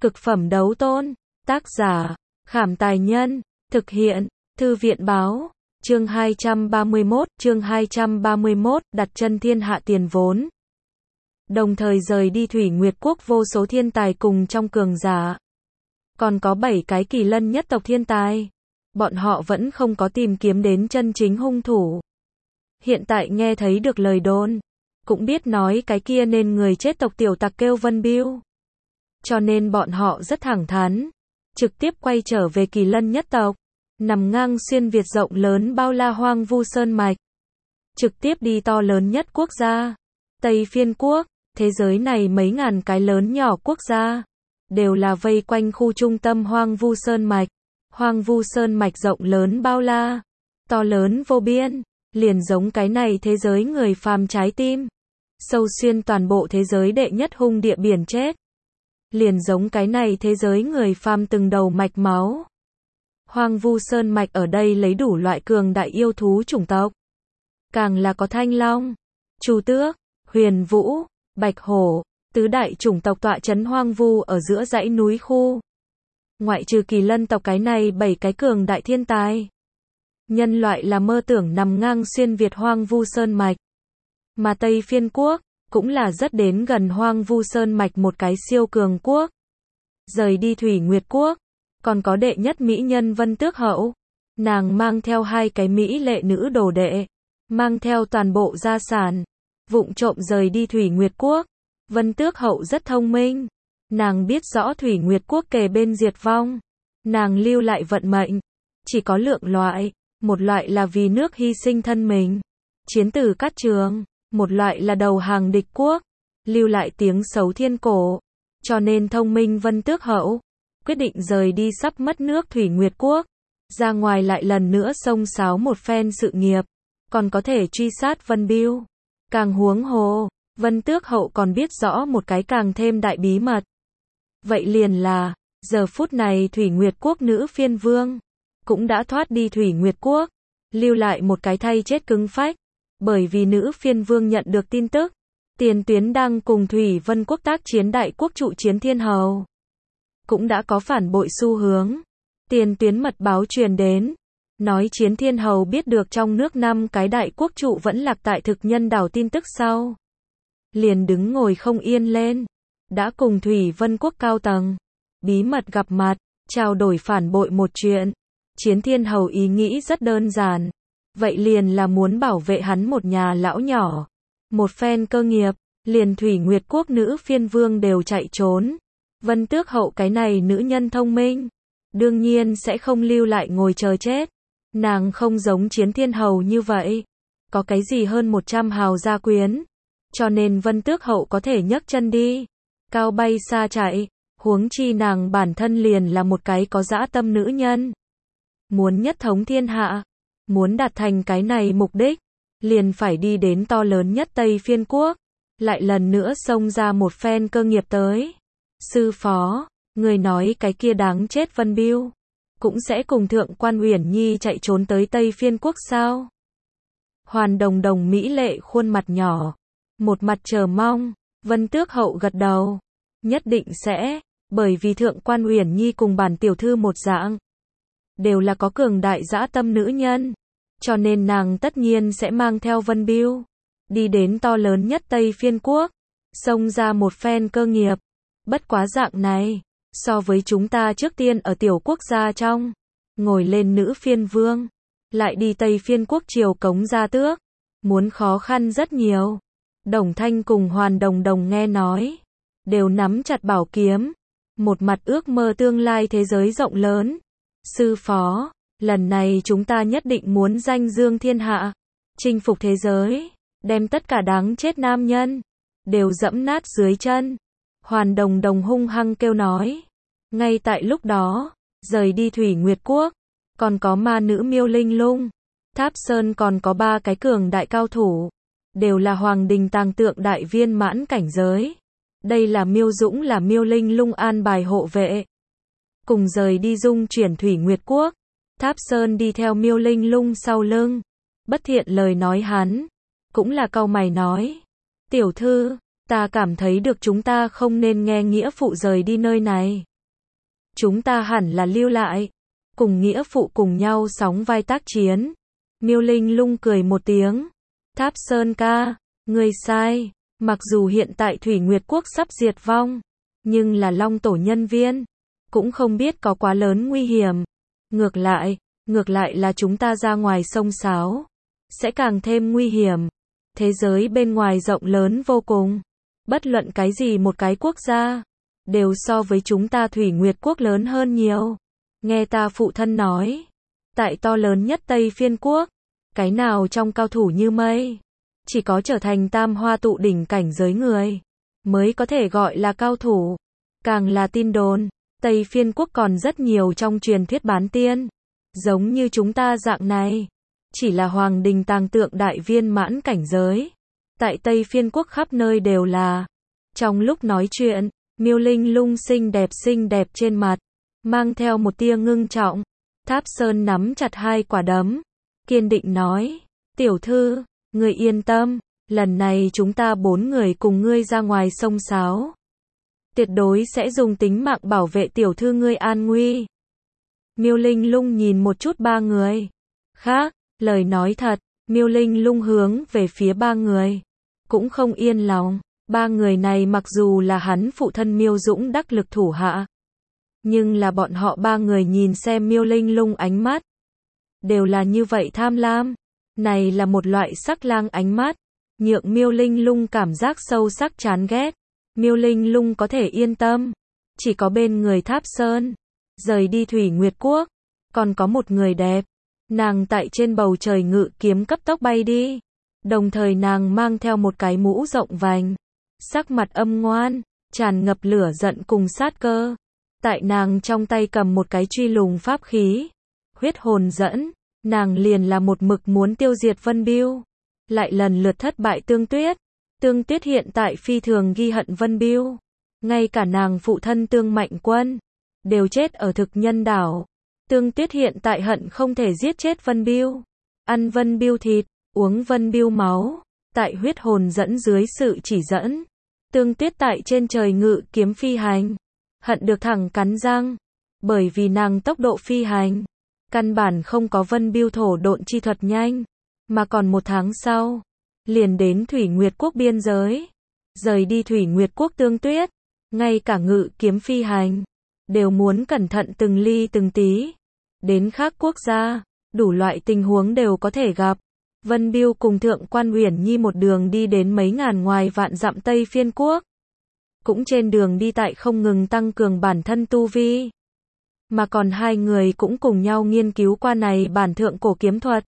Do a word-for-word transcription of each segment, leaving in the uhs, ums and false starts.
Cực phẩm đấu tôn. Tác giả, Khảm Tài Nhân. Thực hiện, Thư viện Báo. Chương hai trăm ba mươi mốt, chương hai trăm ba mươi mốt, đặt chân thiên hạ tiền vốn. Đồng thời rời đi Thủy Nguyệt Quốc vô số thiên tài cùng trong cường giả. Còn có bảy cái kỳ lân nhất tộc thiên tài. Bọn họ vẫn không có tìm kiếm đến chân chính hung thủ. Hiện tại nghe thấy được lời đồn, cũng biết nói cái kia nên người chết tộc tiểu tặc kêu Vân Biêu. Cho nên bọn họ rất thẳng thắn, trực tiếp quay trở về kỳ lân nhất tộc, nằm ngang xuyên Việt rộng lớn bao la hoang vu sơn mạch. Trực tiếp đi to lớn nhất quốc gia, Tây Phiên Quốc. Thế giới này mấy ngàn cái lớn nhỏ quốc gia, đều là vây quanh khu trung tâm hoang vu sơn mạch. Hoang vu sơn mạch rộng lớn bao la, to lớn vô biên, liền giống cái này thế giới người phàm trái tim. Sâu xuyên toàn bộ thế giới đệ nhất hung địa biển chết. Liền giống cái này thế giới người phàm từng đầu mạch máu. Hoang vu sơn mạch ở đây lấy đủ loại cường đại yêu thú chủng tộc. Càng là có thanh long, chu tước, huyền vũ, bạch hổ, tứ đại chủng tộc tọa trấn hoang vu ở giữa dãy núi khu. Ngoại trừ kỳ lân tộc cái này bảy cái cường đại thiên tài, nhân loại là mơ tưởng nằm ngang xuyên Việt hoang vu sơn mạch. Mà Tây Phiên Quốc, cũng là rất đến gần hoang vu sơn mạch một cái siêu cường quốc. Rời đi Thủy Nguyệt Quốc, còn có đệ nhất mỹ nhân Vân Tước Hậu. Nàng mang theo hai cái mỹ lệ nữ đồ đệ, mang theo toàn bộ gia sản, vụng trộm rời đi Thủy Nguyệt Quốc. Vân Tước Hậu rất thông minh, nàng biết rõ Thủy Nguyệt Quốc kề bên diệt vong. Nàng lưu lại vận mệnh, chỉ có lượng loại, một loại là vì nước hy sinh thân mình, chiến tử cát trường, một loại là đầu hàng địch quốc, lưu lại tiếng xấu thiên cổ. Cho nên thông minh Vân Tước Hậu quyết định rời đi sắp mất nước Thủy Nguyệt Quốc, ra ngoài lại lần nữa xông xáo một phen sự nghiệp, còn có thể truy sát Vân Biêu. Càng huống hồ, Vân Tước Hậu còn biết rõ một cái càng thêm đại bí mật. Vậy liền là, giờ phút này Thủy Nguyệt Quốc nữ phiên vương cũng đã thoát đi Thủy Nguyệt Quốc, lưu lại một cái thay chết cứng phách. Bởi vì nữ phiên vương nhận được tin tức, tiền tuyến đang cùng Thủy Vân Quốc tác chiến đại quốc trụ Chiến Thiên Hầu cũng đã có phản bội xu hướng. Tiền tuyến mật báo truyền đến, nói Chiến Thiên Hầu biết được trong nước năm cái đại quốc trụ vẫn lạc tại thực nhân đảo tin tức sau, liền đứng ngồi không yên lên, đã cùng Thủy Vân Quốc cao tầng bí mật gặp mặt, trao đổi phản bội một chuyện. Chiến Thiên Hầu ý nghĩ rất đơn giản, vậy liền là muốn bảo vệ hắn một nhà lão nhỏ, một phen cơ nghiệp. Liền Thủy Nguyệt Quốc nữ phiên vương đều chạy trốn. Vân Tước Hậu cái này nữ nhân thông minh, đương nhiên sẽ không lưu lại ngồi chờ chết. Nàng không giống Chiến Thiên Hầu như vậy, có cái gì hơn một trăm hào gia quyến. Cho nên Vân Tước Hậu có thể nhấc chân đi, cao bay xa chạy. Huống chi nàng bản thân liền là một cái có dã tâm nữ nhân. Muốn nhất thống thiên hạ, muốn đạt thành cái này mục đích, liền phải đi đến to lớn nhất Tây Phiên Quốc, lại lần nữa xông ra một phen cơ nghiệp tới. Sư phó, người nói cái kia đáng chết Vân Biêu cũng sẽ cùng Thượng quan Uyển Nhi chạy trốn tới Tây Phiên Quốc sao? Hoàn Đồng Đồng mỹ lệ khuôn mặt nhỏ, một mặt chờ mong. Vân Tước Hậu gật đầu, nhất định sẽ, bởi vì Thượng quan Uyển Nhi cùng bản tiểu thư một dạng, đều là có cường đại dã tâm nữ nhân, cho nên nàng tất nhiên sẽ mang theo Vân Biêu đi đến to lớn nhất Tây Phiên Quốc, xông ra một phen cơ nghiệp. Bất quá dạng này, so với chúng ta trước tiên ở tiểu quốc gia trong, ngồi lên nữ phiên vương, lại đi Tây Phiên Quốc triều cống gia tước, muốn khó khăn rất nhiều. Đồng Thanh cùng Hoàn Đồng Đồng nghe nói, đều nắm chặt bảo kiếm, một mặt ước mơ tương lai thế giới rộng lớn. Sư phó, lần này chúng ta nhất định muốn danh dương thiên hạ, chinh phục thế giới, đem tất cả đáng chết nam nhân đều dẫm nát dưới chân. Hoàn Đồng Đồng hung hăng kêu nói. Ngay tại lúc đó, rời đi Thủy Nguyệt Quốc, còn có ma nữ Miêu Linh Lung, Tháp Sơn còn có ba cái cường đại cao thủ, đều là Hoàng Đình Tàng Tượng đại viên mãn cảnh giới. Đây là Miêu Dũng là Miêu Linh Lung an bài hộ vệ, cùng rời đi dung chuyển Thủy Nguyệt Quốc. Tháp Sơn đi theo Miêu Linh Lung sau lưng. Bất thiện lời nói hắn, cũng là cau mày nói. Tiểu thư, ta cảm thấy được chúng ta không nên nghe nghĩa phụ rời đi nơi này. chúng ta hẳn là lưu lại, cùng nghĩa phụ cùng nhau sóng vai tác chiến. Miêu Linh Lung cười một tiếng. Tháp Sơn ca, ngươi sai, mặc dù hiện tại Thủy Nguyệt Quốc sắp diệt vong, nhưng là Long Tổ nhân viên, cũng không biết có quá lớn nguy hiểm. Ngược lại, ngược lại là chúng ta ra ngoài sông sáo, sẽ càng thêm nguy hiểm. Thế giới bên ngoài rộng lớn vô cùng, bất luận cái gì một cái quốc gia, đều so với chúng ta Thủy Nguyệt Quốc lớn hơn nhiều. Nghe ta phụ thân nói, tại to lớn nhất Tây Phiên Quốc, cái nào trong cao thủ như mây, chỉ có trở thành tam hoa tụ đỉnh cảnh giới người, mới có thể gọi là cao thủ. Càng là tin đồn, Tây Phiên Quốc còn rất nhiều trong truyền thuyết bán tiên, giống như chúng ta dạng này, chỉ là hoàng đình tàng tượng đại viên mãn cảnh giới. Tại Tây Phiên Quốc khắp nơi đều là. Trong lúc nói chuyện, Miêu Linh Lung xinh đẹp xinh đẹp trên mặt, mang theo một tia ngưng trọng. Tháp Sơn nắm chặt hai quả đấm, kiên định nói, tiểu thư, ngươi yên tâm, lần này chúng ta bốn người cùng ngươi ra ngoài sông sáo, tuyệt đối sẽ dùng tính mạng bảo vệ tiểu thư ngươi an nguy. Miêu Linh Lung nhìn một chút ba người khác, lời nói thật, Miêu Linh Lung hướng về phía ba người, cũng không yên lòng. Ba người này mặc dù là hắn phụ thân Miêu Dũng đắc lực thủ hạ, nhưng là bọn họ ba người nhìn xem Miêu Linh Lung ánh mắt, đều là như vậy tham lam. Này là một loại sắc lang ánh mắt, nhượng Miêu Linh Lung cảm giác sâu sắc chán ghét. Miêu Linh Lung có thể yên tâm, chỉ có bên người Tháp Sơn, rời đi Thủy Nguyệt Quốc, còn có một người đẹp. Nàng tại trên bầu trời ngự kiếm cấp tốc bay đi, đồng thời nàng mang theo một cái mũ rộng vành, sắc mặt âm ngoan, tràn ngập lửa giận cùng sát cơ. Tại nàng trong tay cầm một cái truy lùng pháp khí, huyết hồn dẫn, nàng liền là một mực muốn tiêu diệt Vân Biêu, lại lần lượt thất bại Tương Tuyết. Tương Tuyết hiện tại phi thường ghi hận Vân Biêu, ngay cả nàng phụ thân Tương Mạnh Quân đều chết ở Thực Nhân Đảo. Tương Tuyết hiện tại hận không thể giết chết Vân Biêu, ăn Vân Biêu thịt, uống Vân Biêu máu. Tại huyết hồn dẫn dưới sự chỉ dẫn, Tương Tuyết tại trên trời ngự kiếm phi hành, hận được thẳng cắn răng, bởi vì nàng tốc độ phi hành, căn bản không có Vân Biêu thổ độn chi thuật nhanh, mà còn một tháng sau, liền đến Thủy Nguyệt Quốc biên giới. Rời đi Thủy Nguyệt Quốc Tương Tuyết, ngay cả ngự kiếm phi hành, đều muốn cẩn thận từng ly từng tí. Đến khác quốc gia, đủ loại tình huống đều có thể gặp. Vân Biêu cùng Thượng Quan Uyển Nhi một đường đi đến mấy ngàn ngoài vạn dặm Tây Phiên Quốc. Cũng trên đường đi tại không ngừng tăng cường bản thân tu vi. Mà còn hai người cũng cùng nhau nghiên cứu qua này bản thượng cổ kiếm thuật.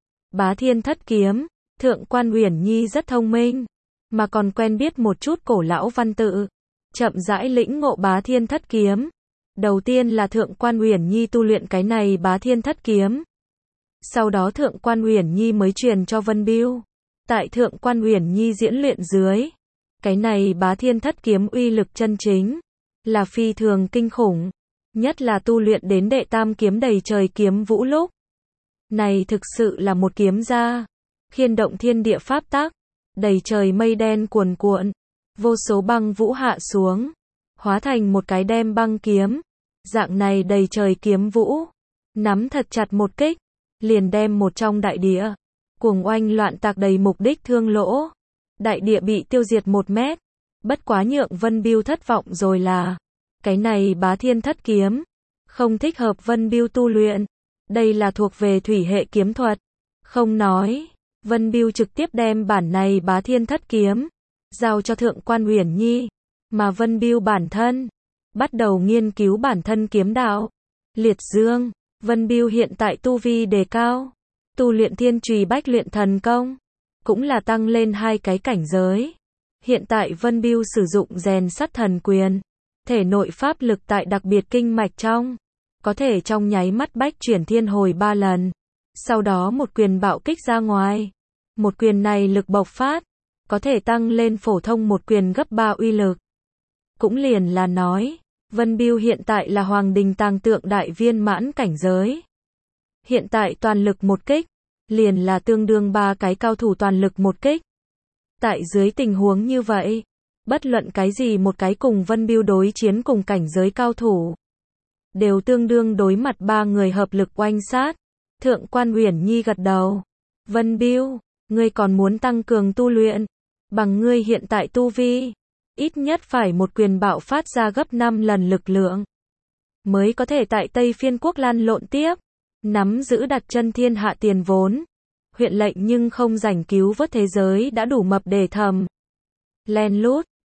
Bá Thiên Thất Kiếm, Thượng Quan Uyển Nhi rất thông minh, mà còn quen biết một chút cổ lão văn tự, chậm rãi lĩnh ngộ Bá Thiên Thất Kiếm. Đầu tiên là Thượng Quan Uyển Nhi tu luyện cái này Bá Thiên Thất Kiếm. Sau đó Thượng Quan Uyển Nhi mới truyền cho Vân Biêu. Tại Thượng Quan Uyển Nhi diễn luyện dưới, cái này Bá Thiên Thất Kiếm uy lực chân chính là phi thường kinh khủng, nhất là tu luyện đến đệ tam kiếm đầy trời kiếm vũ lúc. Này thực sự là một kiếm ra, khiên động thiên địa pháp tắc, đầy trời mây đen cuồn cuộn, vô số băng vũ hạ xuống, hóa thành một cái đem băng kiếm. Dạng này đầy trời kiếm vũ, nắm thật chặt một kích, liền đem một trong đại địa, cuồng oanh loạn tạc đầy mục đích thương lỗ. Đại địa bị tiêu diệt một mét, bất quá nhượng Vân Biêu thất vọng rồi là, cái này Bá Thiên Thất Kiếm, không thích hợp Vân Biêu tu luyện, đây là thuộc về thủy hệ kiếm thuật. Không nói, Vân Biêu trực tiếp đem bản này Bá Thiên Thất Kiếm, giao cho Thượng Quan Uyển Nhi, mà Vân Biêu bản thân, bắt đầu nghiên cứu bản thân kiếm đạo. Liệt dương, Vân Biêu hiện tại tu vi đề cao, tu luyện Thiên Trùy Bách Luyện Thần Công, cũng là tăng lên hai cái cảnh giới. Hiện tại Vân Biêu sử dụng rèn sắt thần quyền, thể nội pháp lực tại đặc biệt kinh mạch trong, có thể trong nháy mắt bách chuyển thiên hồi ba lần. Sau đó một quyền bạo kích ra ngoài. Một quyền này lực bộc phát, có thể tăng lên phổ thông một quyền gấp ba uy lực. Cũng liền là nói, Vân Biêu hiện tại là hoàng đình tàng tượng đại viên mãn cảnh giới. Hiện tại toàn lực một kích, liền là tương đương ba cái cao thủ toàn lực một kích. Tại dưới tình huống như vậy, bất luận cái gì một cái cùng Vân Biêu đối chiến cùng cảnh giới cao thủ, đều tương đương đối mặt ba người hợp lực oanh sát. Thượng quan Uyển Nhi gật đầu. Vân Bưu, ngươi còn muốn tăng cường tu luyện. Bằng ngươi hiện tại tu vi, ít nhất phải một quyền bạo phát ra gấp năm lần lực lượng. Mới có thể tại Tây Phiên Quốc lăn lộn tiếp. Nắm giữ đặt chân thiên hạ tiền vốn. Huyện lệnh nhưng không rảnh cứu vớt thế giới đã đủ mập để thầm. Len lút.